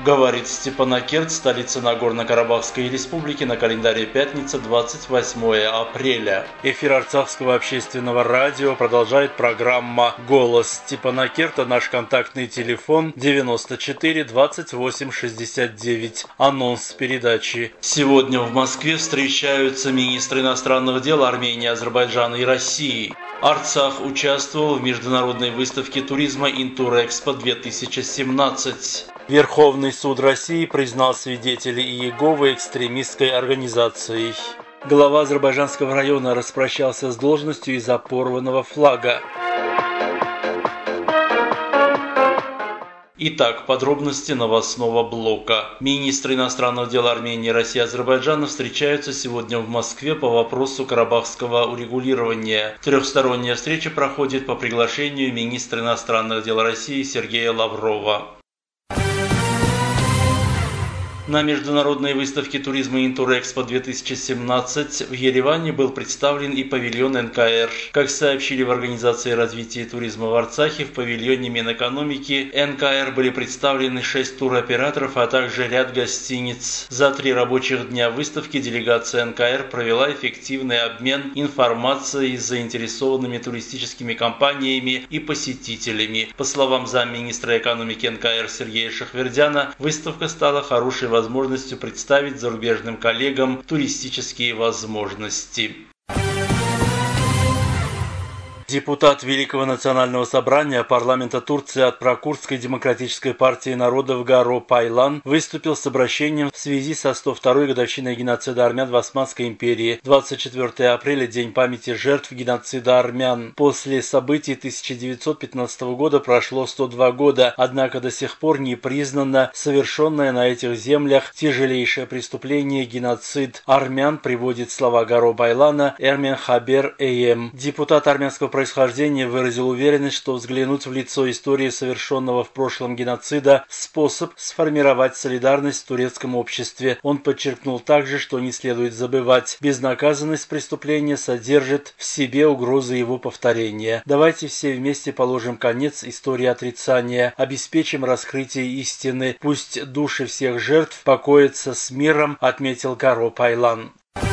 Говорит Степанакерт, столица Нагорно-Карабахской республики, на календаре пятница, 28 апреля. Эфир Арцахского общественного радио продолжает программа «Голос Степанакерта». Наш контактный телефон 94 28 69. Анонс передачи. Сегодня в Москве встречаются министры иностранных дел Армении, Азербайджана и России. Арцах участвовал в международной выставке туризма «Интурэкспо-2017». Верховный суд России признал свидетелей Иеговы экстремистской организацией. Глава Азербайджанского района распрощался с должностью из-за порванного флага. Итак, подробности новостного блока. Министры иностранных дел Армении, России и Азербайджана встречаются сегодня в Москве по вопросу карабахского урегулирования. Трехсторонняя встреча проходит по приглашению министра иностранных дел России Сергея Лаврова. На международной выставке туризма «Интурэкспо-2017» в Ереване был представлен и павильон НКР. Как сообщили в Организации развития туризма в Арцахе, в павильоне Минэкономики НКР были представлены 6 туроператоров, а также ряд гостиниц. За 3 рабочих дня выставки делегация НКР провела эффективный обмен информацией с заинтересованными туристическими компаниями и посетителями. По словам замминистра экономики НКР Сергея Шахвердяна, выставка стала хорошей возможностью представить зарубежным коллегам туристические возможности. Депутат Великого национального собрания парламента Турции от Прокурдской демократической партии народов Гаро Пайлан выступил с обращением в связи со 102-й годовщиной геноцида армян в Османской империи. 24 апреля – День памяти жертв геноцида армян. После событий 1915 года прошло 102 года, однако до сих пор не признано совершенное на этих землях тяжелейшее преступление – геноцид армян, приводит слова Гаро Пайлана Эрмен Хабер Эем. Депутат армянского происхождения выразил уверенность, что взглянуть в лицо истории совершенного в прошлом геноцида – способ сформировать солидарность в турецком обществе. Он подчеркнул также, что не следует забывать, безнаказанность преступления содержит в себе угрозы его повторения. Давайте все вместе положим конец истории отрицания, обеспечим раскрытие истины, пусть души всех жертв покоятся с миром, отметил Гаро Пайлан.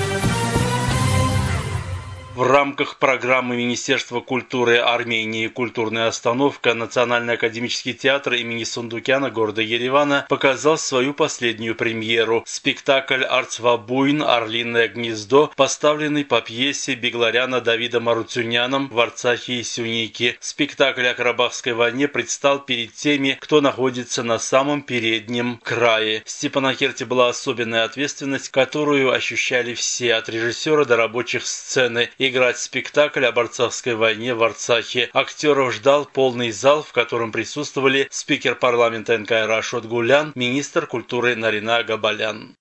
В рамках программы Министерства культуры Армении «Культурная остановка» Национальный академический театр имени Сундукяна города Еревана показал свою последнюю премьеру. Спектакль «Арцвабуйн. Орлиное гнездо», поставленный по пьесе Бегларяна Давида Марутюняном в Арцахе и Сюнике. Спектакль о Карабахской войне предстал перед теми, кто находится на самом переднем крае. В Степанакерте была особенная ответственность, которую ощущали все, от режиссера до рабочих сцены. Играть спектакль о Арцахской войне в Арцахе. Актеров ждал полный зал, в котором присутствовали спикер парламента НКР Ашот Гулян, министр культуры Нарина Габалян.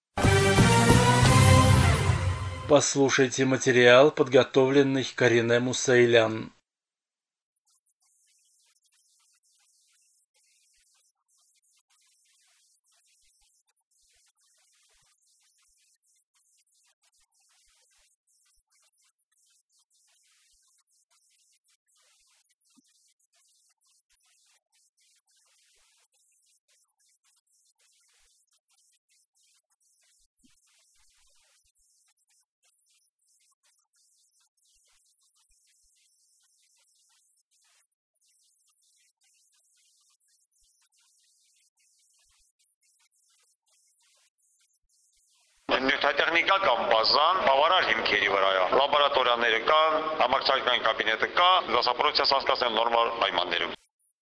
Послушайте материал, подготовленный Карине Мусаилян. Նյութատեխնիկական բազան բավարար հիմքերի վրա է։ Լաբորատորիաները կան, համակարգչային կաբինետը կա, դասապրոցիա հասկացան նորմալ պայմաններում։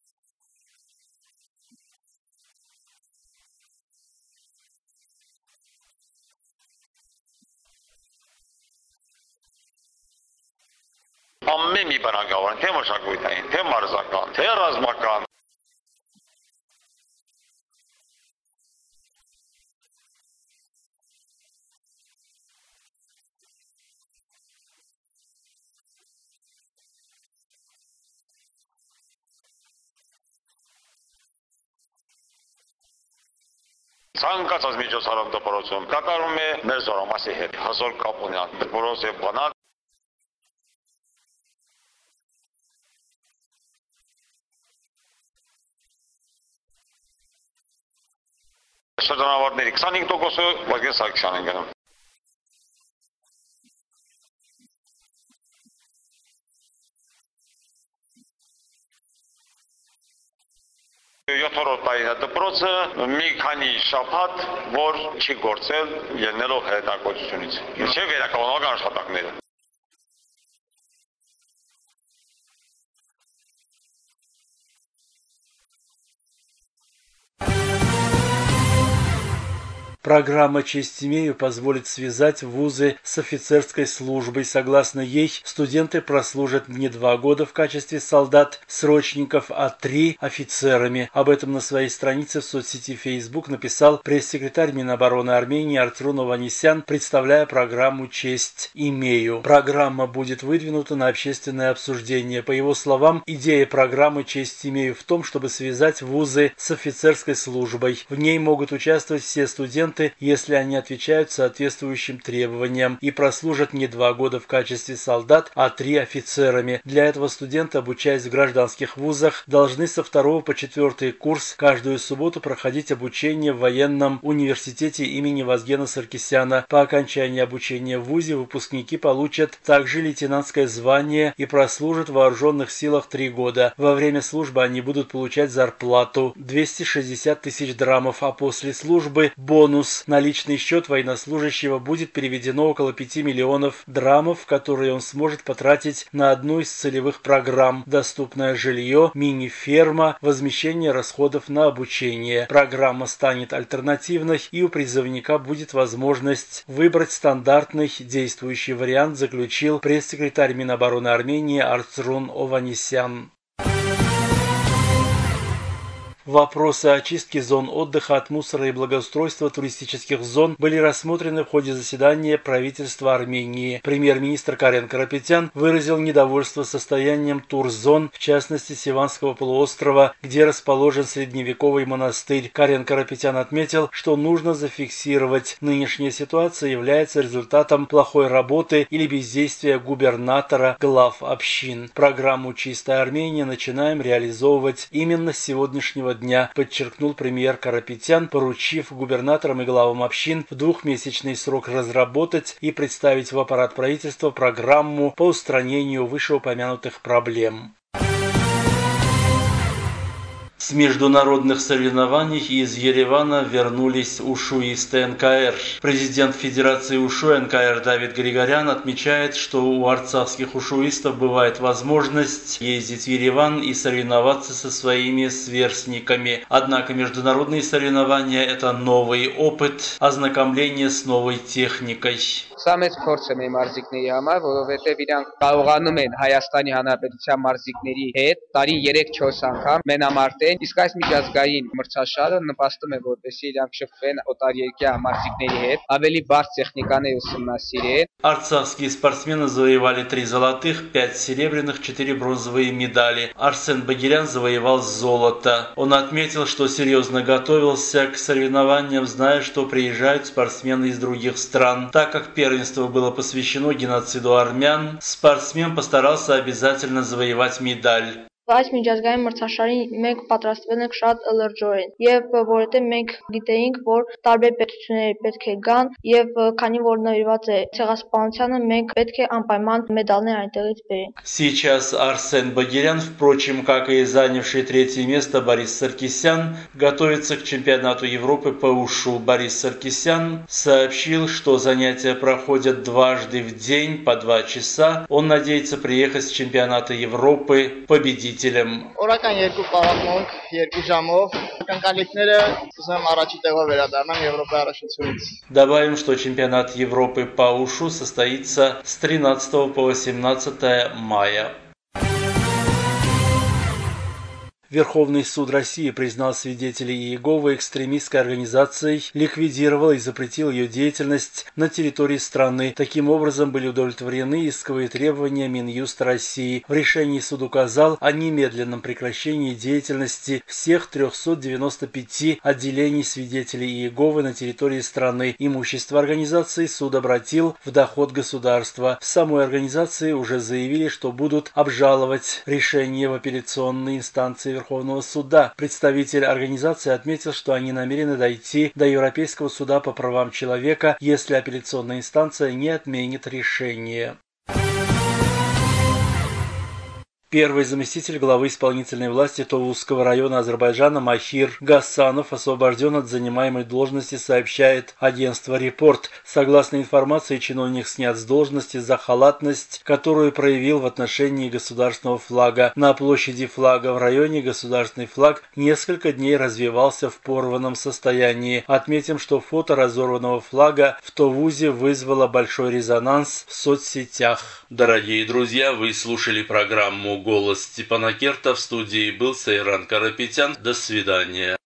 Ամեն մի բնակավար, թե մշակութային, թե մարզական, թե ռազմական ցանկացած միջոցառում դպրոցում կատարում է մեր զորամասի հետ հզոր կապ ունենալ դպրոց եւ բանակ Շրջանավարտների 25%-ը Վազգեն Սարգսյանն են գնում։ Յոթորդ տարին դպրոցը մի քանի շաբաթ որ չի գործել ելնելով հետաքրքրությունից։ Չէ վերականգնական աշխատանքները։ Программа «Честь имею» позволит связать вузы с офицерской службой. Согласно ей, студенты прослужат не 2 года в качестве солдат-срочников, а 3 офицерами. Об этом на своей странице в соцсети Facebook написал пресс-секретарь Минобороны Армении Арцрун Ованесян, представляя программу «Честь имею». Программа будет выдвинута на общественное обсуждение. По его словам, идея программы «Честь имею» в том, чтобы связать вузы с офицерской службой. В ней могут участвовать все студенты, если они отвечают соответствующим требованиям и прослужат не 2 года в качестве солдат, а 3 офицерами. Для этого студенты, обучаясь в гражданских вузах, должны со 2 по 4 курс каждую субботу проходить обучение в военном университете имени Вазгена Саркисяна. По окончании обучения в вузе выпускники получат также лейтенантское звание и прослужат в вооруженных силах 3 года. Во время службы они будут получать зарплату 260 тысяч драмов, а после службы бонус. На личный счет военнослужащего будет переведено около 5 миллионов драмов, которые он сможет потратить на одну из целевых программ: доступное жилье, мини-ферма, возмещение расходов на обучение. Программа станет альтернативной, и у призывника будет возможность выбрать стандартный действующий вариант, заключил пресс-секретарь Минобороны Армении Арцрун Ованесян. Вопросы очистки зон отдыха от мусора и благоустройства туристических зон были рассмотрены в ходе заседания правительства Армении. Премьер-министр Карен Карапетян выразил недовольство состоянием турзон, в частности Севанского полуострова, где расположен средневековый монастырь. Карен Карапетян отметил, что нужно зафиксировать: нынешняя ситуация является результатом плохой работы или бездействия губернатора, глав общин. Программу «Чистая Армения» начинаем реализовывать именно с сегодняшнего дня, подчеркнул премьер Карапетян, поручив губернаторам и главам общин в 2-месячный срок разработать и представить в аппарат правительства программу по устранению вышеупомянутых проблем. С международных соревнований из Еревана вернулись ушуисты НКР. Президент Федерации УШУ НКР Давид Григорян отмечает, что у арцахских ушуистов бывает возможность ездить в Ереван и соревноваться со своими сверстниками. Однако международные соревнования – это новый опыт, ознакомление с новой техникой. Սա մեծ փորձ է մեր մարզիկների համար, որովհետև իրանք կարողանում են Հայաստանի Հանրապետության մարզիկների հետ տարին 3-4 անգամ մենամարտեն, իսկ այս միջազգային մրցաշարը նպաստում է, որպեսզի իրանք շփվեն օտարերկրյա մարզիկների հետ, ավելի բարձ տեխնիկաներ ուսումնասիրեն. Арцахские спортсмены завоевали 3 золотых, 5 серебряных, 4 бронзовые медали. Арсен Багирян завоевал золото. Он отметил, что серьезно готовился к соревнованиям, зная, что приезжают спортсмены из других стран. Так как первенство было посвящено геноциду армян, спортсмен постарался обязательно завоевать медаль. Այս միջազգային մրցաշարին մենք պատրաստվել ենք շատ լրջորեն եւ որովհետեւ մենք գիտեինք, որ տարբեր պետություններ պետք է գան եւ քանի որ նվիրված է ցեղասպանությանը, մենք պետք է անպայման մեդալներ այնտեղից բերենք. Сейчас Арсен Багирян, впрочем, как и занявший 3-е место Борис Саркисян, готовится к чемпионату Европы по ушу. Борис Саркисян сообщил, что занятия проходят дважды в день по 2 часа. Он надеется приехать с чемпионата Европы победителем. Օրական 2 պարապմունք 2 ժամով ակնկալիքները ուզում առաջի տեղով վերադառնամ Եվրոպայի առաջնությունից. Добавим, что чемпионат Европы по ушу состоится с 13 по 18 мая. Верховный суд России признал свидетелей Иеговы экстремистской организацией, ликвидировал и запретил ее деятельность на территории страны. Таким образом, были удовлетворены исковые требования Минюста России. В решении суд указал о немедленном прекращении деятельности всех 395 отделений свидетелей Иеговы на территории страны. Имущество организации суд обратил в доход государства. В самой организации уже заявили, что будут обжаловать решение в апелляционной инстанции Верховного суда. Представитель организации отметил, что они намерены дойти до Европейского суда по правам человека, если апелляционная инстанция не отменит решение. Первый заместитель главы исполнительной власти Товузского района Азербайджана Махир Гасанов освобожден от занимаемой должности, сообщает агентство «Репорт». Согласно информации, чиновник снят с должности за халатность, которую проявил в отношении государственного флага. На площади флага в районе государственный флаг несколько дней развевался в порванном состоянии. Отметим, что фото разорванного флага в Товузе вызвало большой резонанс в соцсетях. Дорогие друзья, вы слушали программу «Голос Степана Керта». В студии был Сайран Карапетян. До свидания.